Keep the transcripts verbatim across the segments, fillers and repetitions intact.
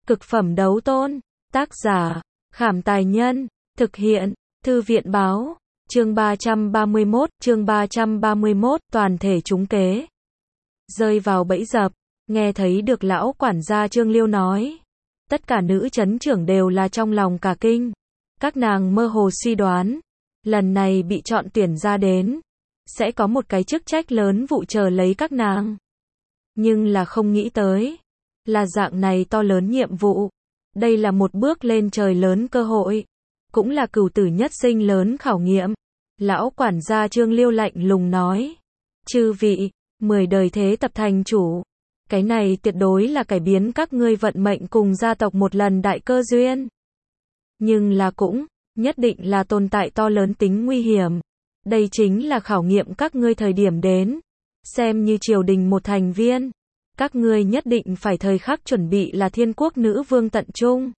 Cực phẩm đấu tôn. Tác giả, Khảm Tài Nhân. Thực hiện, Thư viện Báo. Chương ba trăm ba mươi mốt, chương ba trăm ba mươi mốt, toàn thể trúng kế. Rơi vào bẫy dập, nghe thấy được lão quản gia Trương Liêu nói. Tất cả nữ chấn trưởng đều là trong lòng cả kinh. Các nàng mơ hồ suy đoán, lần này bị chọn tuyển ra đến, sẽ có một cái chức trách lớn vụ chờ lấy các nàng. Nhưng là không nghĩ tới, là dạng này to lớn nhiệm vụ. Đây là một bước lên trời lớn cơ hội, cũng là cửu tử nhất sinh lớn khảo nghiệm. Lão quản gia Trương Liêu lạnh lùng nói, chư vị, mười đời thế tập thành chủ, cái này tuyệt đối là cải biến các ngươi vận mệnh cùng gia tộc một lần đại cơ duyên. Nhưng là cũng, nhất định là tồn tại to lớn tính nguy hiểm. Đây chính là khảo nghiệm các ngươi thời điểm đến. Xem như triều đình một thành viên, các ngươi nhất định phải thời khắc chuẩn bị là thiên quốc nữ vương tận trung.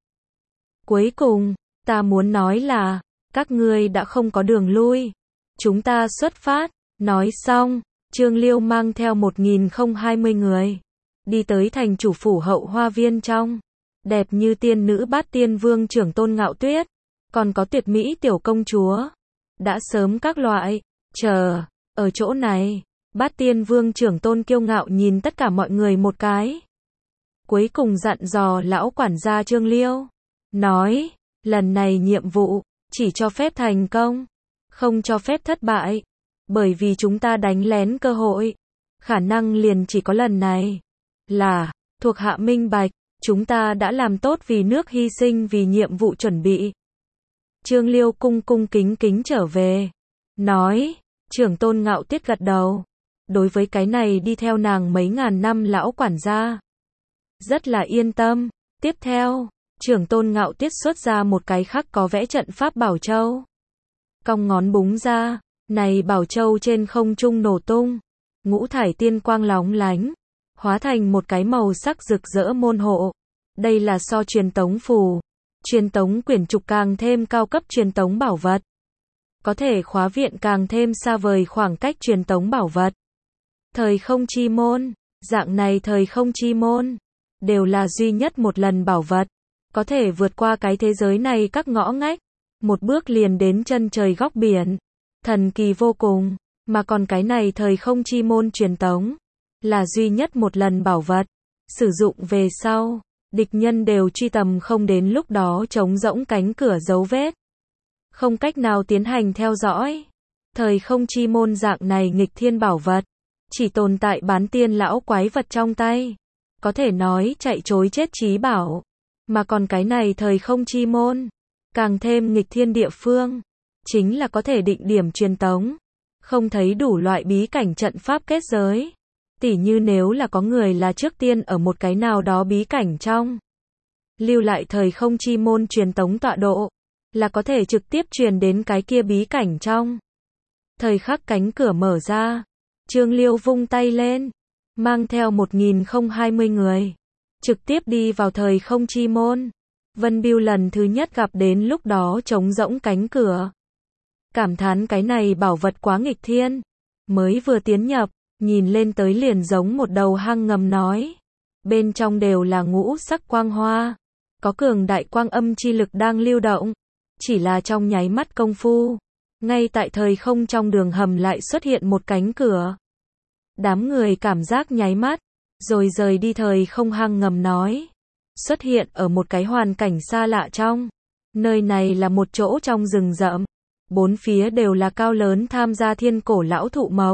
Cuối cùng, ta muốn nói là, các ngươi đã không có đường lui. Chúng ta xuất phát. Nói xong, Trương Liêu mang theo một nghìn không trăm hai mươi người, đi tới thành chủ phủ hậu hoa viên trong. Đẹp như tiên nữ bát tiên vương trưởng tôn Ngạo Tuyết, còn có tuyệt mỹ tiểu công chúa. Đã sớm các loại, chờ, ở chỗ này. Bát tiên vương trưởng tôn kiêu ngạo nhìn tất cả mọi người một cái. Cuối cùng dặn dò lão quản gia Trương Liêu. Nói, lần này nhiệm vụ, chỉ cho phép thành công, không cho phép thất bại. Bởi vì chúng ta đánh lén cơ hội, khả năng liền chỉ có lần này. Là, thuộc hạ minh bạch, chúng ta đã làm tốt vì nước hy sinh vì nhiệm vụ chuẩn bị. Trương Liêu cung cung kính kính trở về. Nói, trưởng tôn Ngạo Tuyết gật đầu. Đối với cái này đi theo nàng mấy ngàn năm lão quản gia, rất là yên tâm. Tiếp theo, trưởng tôn Ngạo Tuyết xuất ra một cái khắc có vẽ trận pháp bảo châu. Cong ngón búng ra, này bảo châu trên không trung nổ tung. Ngũ thải tiên quang lóng lánh, hóa thành một cái màu sắc rực rỡ môn hộ. Đây là so truyền tống phù, truyền tống quyển trục càng thêm cao cấp truyền tống bảo vật. Có thể khóa viện càng thêm xa vời khoảng cách truyền tống bảo vật. Thời không chi môn, dạng này thời không chi môn, đều là duy nhất một lần bảo vật. Có thể vượt qua cái thế giới này các ngõ ngách, một bước liền đến chân trời góc biển. Thần kỳ vô cùng, mà còn cái này thời không chi môn truyền tống, là duy nhất một lần bảo vật. Sử dụng về sau, địch nhân đều truy tầm không đến lúc đó trống rỗng cánh cửa dấu vết. Không cách nào tiến hành theo dõi. Thời không chi môn dạng này nghịch thiên bảo vật, chỉ tồn tại bán tiên lão quái vật trong tay. Có thể nói chạy chối chết chí bảo. Mà còn cái này thời không chi môn, càng thêm nghịch thiên địa phương, chính là có thể định điểm truyền tống. Không thấy đủ loại bí cảnh trận pháp kết giới. Tỉ như nếu là có người là trước tiên ở một cái nào đó bí cảnh trong, lưu lại thời không chi môn truyền tống tọa độ, là có thể trực tiếp truyền đến cái kia bí cảnh trong. Thời khắc cánh cửa mở ra, Trương Liêu vung tay lên, mang theo một nghìn không trăm hai mươi người, trực tiếp đi vào thời không chi môn. Vân Bưu lần thứ nhất gặp đến lúc đó trống rỗng cánh cửa. Cảm thán cái này bảo vật quá nghịch thiên. Mới vừa tiến nhập, nhìn lên tới liền giống một đầu hang ngầm nói. Bên trong đều là ngũ sắc quang hoa. Có cường đại quang âm chi lực đang lưu động. Chỉ là trong nháy mắt công phu, ngay tại thời không trong đường hầm lại xuất hiện một cánh cửa. Đám người cảm giác nháy mắt, rồi rời đi thời không hang ngầm nói. Xuất hiện ở một cái hoàn cảnh xa lạ trong. Nơi này là một chỗ trong rừng rậm. Bốn phía đều là cao lớn tham gia thiên cổ lão thụ mộc.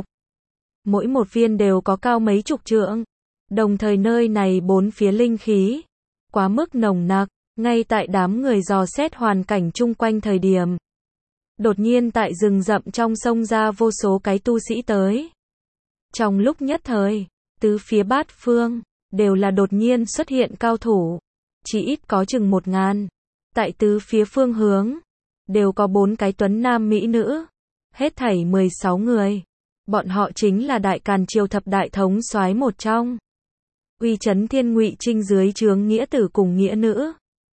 Mỗi một viên đều có cao mấy chục trượng. Đồng thời nơi này bốn phía linh khí quá mức nồng nặc. Ngay tại đám người dò xét hoàn cảnh chung quanh thời điểm, đột nhiên tại rừng rậm trong sông ra vô số cái tu sĩ tới. Trong lúc nhất thời, tứ phía bát phương, đều là đột nhiên xuất hiện cao thủ. Chỉ ít có chừng một ngàn. Tại tứ phía phương hướng, đều có bốn cái tuấn nam mỹ nữ. Hết thảy mười sáu người. Bọn họ chính là Đại Càn Triều thập đại thống soái một trong. Uy chấn thiên Ngụy Trinh dưới trướng nghĩa tử cùng nghĩa nữ.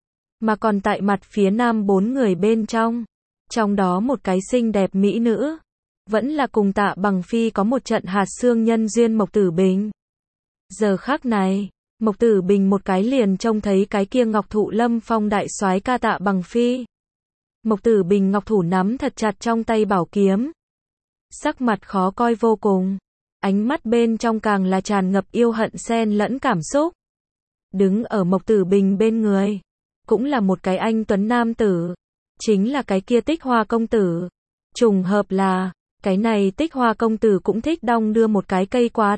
Mà còn tại mặt phía nam bốn người bên trong. Trong đó một cái xinh đẹp mỹ nữ. Vẫn là cùng Tạ Bằng Phi có một trận hạt xương nhân duyên Mộc Tử Bình. Giờ khắc này, Mộc Tử Bình một cái liền trông thấy cái kia Ngọc Thụ Lâm Phong đại soái ca Tạ Bằng Phi. Mộc Tử Bình ngọc thủ nắm thật chặt trong tay bảo kiếm. Sắc mặt khó coi vô cùng. Ánh mắt bên trong càng là tràn ngập yêu hận xen lẫn cảm xúc. Đứng ở Mộc Tử Bình bên người. Cũng là một cái anh tuấn nam tử. Chính là cái kia Tích Hoa công tử. Trùng hợp là, cái này Tích Hoa công tử cũng thích đong đưa một cái cây quạt.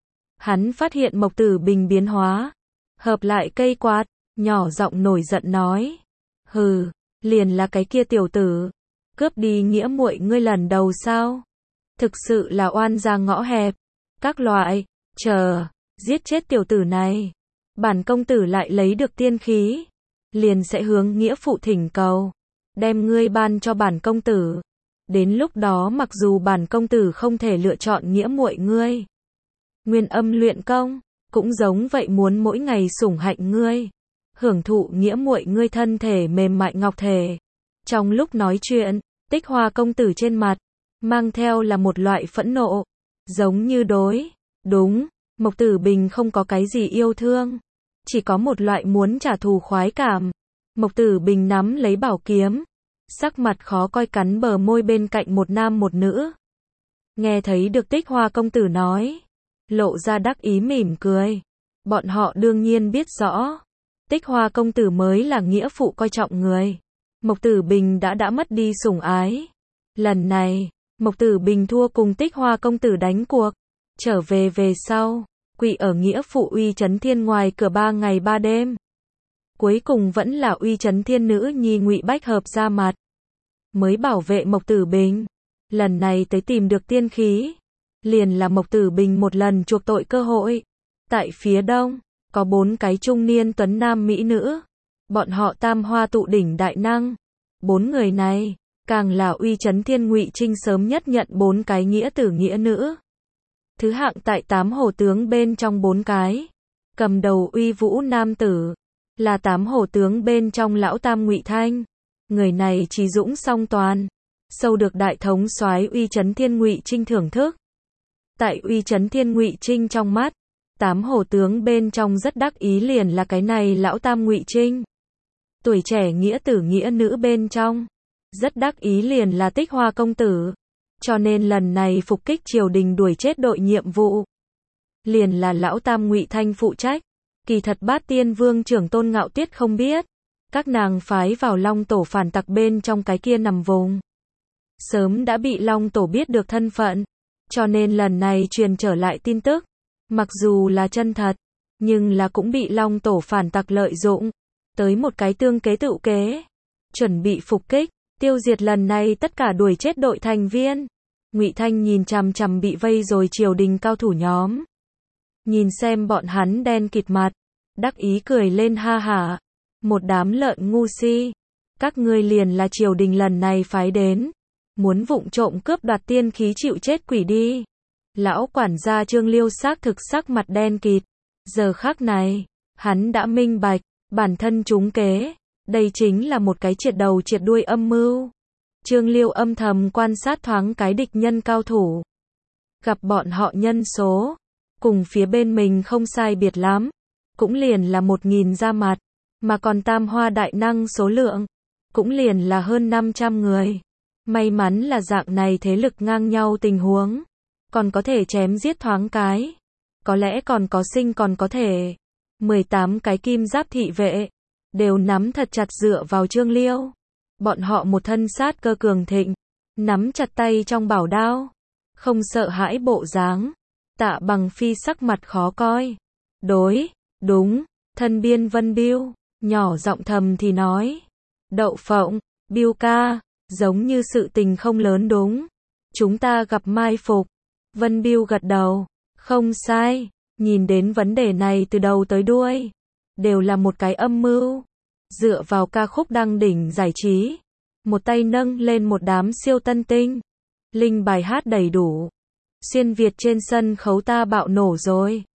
Hắn phát hiện Mộc Tử Bình biến hóa. Hợp lại cây quạt, nhỏ giọng nổi giận nói. Hừ, liền là cái kia tiểu tử. Cướp đi nghĩa muội ngươi lần đầu sao? Thực sự là oan ra ngõ hẹp. Các loại, chờ, giết chết tiểu tử này. Bản công tử lại lấy được tiên khí. Liền sẽ hướng nghĩa phụ thỉnh cầu. Đem ngươi ban cho bản công tử. Đến lúc đó mặc dù bản công tử không thể lựa chọn nghĩa muội ngươi. Nguyên âm luyện công, cũng giống vậy muốn mỗi ngày sủng hạnh ngươi. Hưởng thụ nghĩa muội ngươi thân thể mềm mại ngọc thể. Trong lúc nói chuyện, Tích Hoa công tử trên mặt, mang theo là một loại phẫn nộ. Giống như đối, đúng, Mộc Tử Bình không có cái gì yêu thương. Chỉ có một loại muốn trả thù khoái cảm. Mộc Tử Bình nắm lấy bảo kiếm. Sắc mặt khó coi cắn bờ môi bên cạnh một nam một nữ. Nghe thấy được Tích Hoa công tử nói. Lộ ra đắc ý mỉm cười. Bọn họ đương nhiên biết rõ. Tích Hoa công tử mới là nghĩa phụ coi trọng người. Mộc Tử Bình đã đã mất đi sủng ái. Lần này, Mộc Tử Bình thua cùng Tích Hoa công tử đánh cuộc. Trở về về sau, quỳ ở nghĩa phụ Uy Chấn Thiên ngoài cửa ba ngày ba đêm. Cuối cùng vẫn là Uy Chấn Thiên nữ nhi Ngụy Bách Hợp ra mặt. Mới bảo vệ Mộc Tử Bình. Lần này tới tìm được tiên khí. Liền là Mộc Tử Bình một lần chuộc tội cơ hội. Tại phía đông, có bốn cái trung niên tuấn nam mỹ nữ. Bọn họ tam hoa tụ đỉnh đại năng. Bốn người này, càng là Uy Chấn Thiên Ngụy Trinh sớm nhất nhận bốn cái nghĩa tử nghĩa nữ. Thứ hạng tại tám hổ tướng bên trong bốn cái. Cầm đầu uy vũ nam tử. Là tám hổ tướng bên trong lão tam Ngụy Thanh. Người này trí dũng song toàn. Sâu được đại thống soái Uy Chấn Thiên Ngụy Trinh thưởng thức. Tại Uy Chấn Thiên Ngụy Trinh trong mắt, tám hổ tướng bên trong rất đắc ý liền là cái này lão tam Ngụy Trinh. Tuổi trẻ nghĩa tử nghĩa nữ bên trong, rất đắc ý liền là Tích Hoa công tử. Cho nên lần này phục kích triều đình đuổi chết đội nhiệm vụ. Liền là lão tam Ngụy Thanh phụ trách. Kỳ thật Bát Tiên Vương trưởng Tôn Ngạo Tiết không biết. Các nàng phái vào Long Tổ phản tặc bên trong cái kia nằm vùng. Sớm đã bị Long Tổ biết được thân phận. Cho nên lần này truyền trở lại tin tức. Mặc dù là chân thật, nhưng là cũng bị Long Tổ phản tặc lợi dụng. Tới một cái tương kế tự kế. Chuẩn bị phục kích, tiêu diệt lần này tất cả đuổi chết đội thành viên. Ngụy Thanh nhìn chằm chằm bị vây rồi triều đình cao thủ nhóm. Nhìn xem bọn hắn đen kịt mặt. Đắc ý cười lên ha hả. Một đám lợn ngu si. Các ngươi liền là triều đình lần này phái đến. Muốn vụng trộm cướp đoạt tiên khí chịu chết quỷ đi. Lão quản gia Trương Liêu xác thực sắc mặt đen kịt. Giờ khắc này, hắn đã minh bạch, bản thân trúng kế. Đây chính là một cái triệt đầu triệt đuôi âm mưu. Trương Liêu âm thầm quan sát thoáng cái địch nhân cao thủ. Gặp bọn họ nhân số, cùng phía bên mình không sai biệt lắm. Cũng liền là một nghìn ra mặt. Mà còn tam hoa đại năng số lượng, cũng liền là hơn năm trăm người. May mắn là dạng này thế lực ngang nhau tình huống. Còn có thể chém giết thoáng cái. Có lẽ còn có sinh còn có thể. mười tám cái kim giáp thị vệ. Đều nắm thật chặt dựa vào Trương Liêu. Bọn họ một thân sát cơ cường thịnh. Nắm chặt tay trong bảo đao. Không sợ hãi bộ dáng. Tạ Bằng Phi sắc mặt khó coi. Đối, đúng, thân biên Vân Biêu. Nhỏ giọng thầm thì nói. Đậu Phộng, Biêu ca. Giống như sự tình không lớn đúng. Chúng ta gặp mai phục. Vân Biêu gật đầu. Không sai. Nhìn đến vấn đề này từ đầu tới đuôi. Đều là một cái âm mưu. Dựa vào ca khúc đăng đỉnh giải trí. Một tay nâng lên một đám siêu tân tinh. Linh bài hát đầy đủ. Xuyên Việt trên sân khấu ta bạo nổ rồi.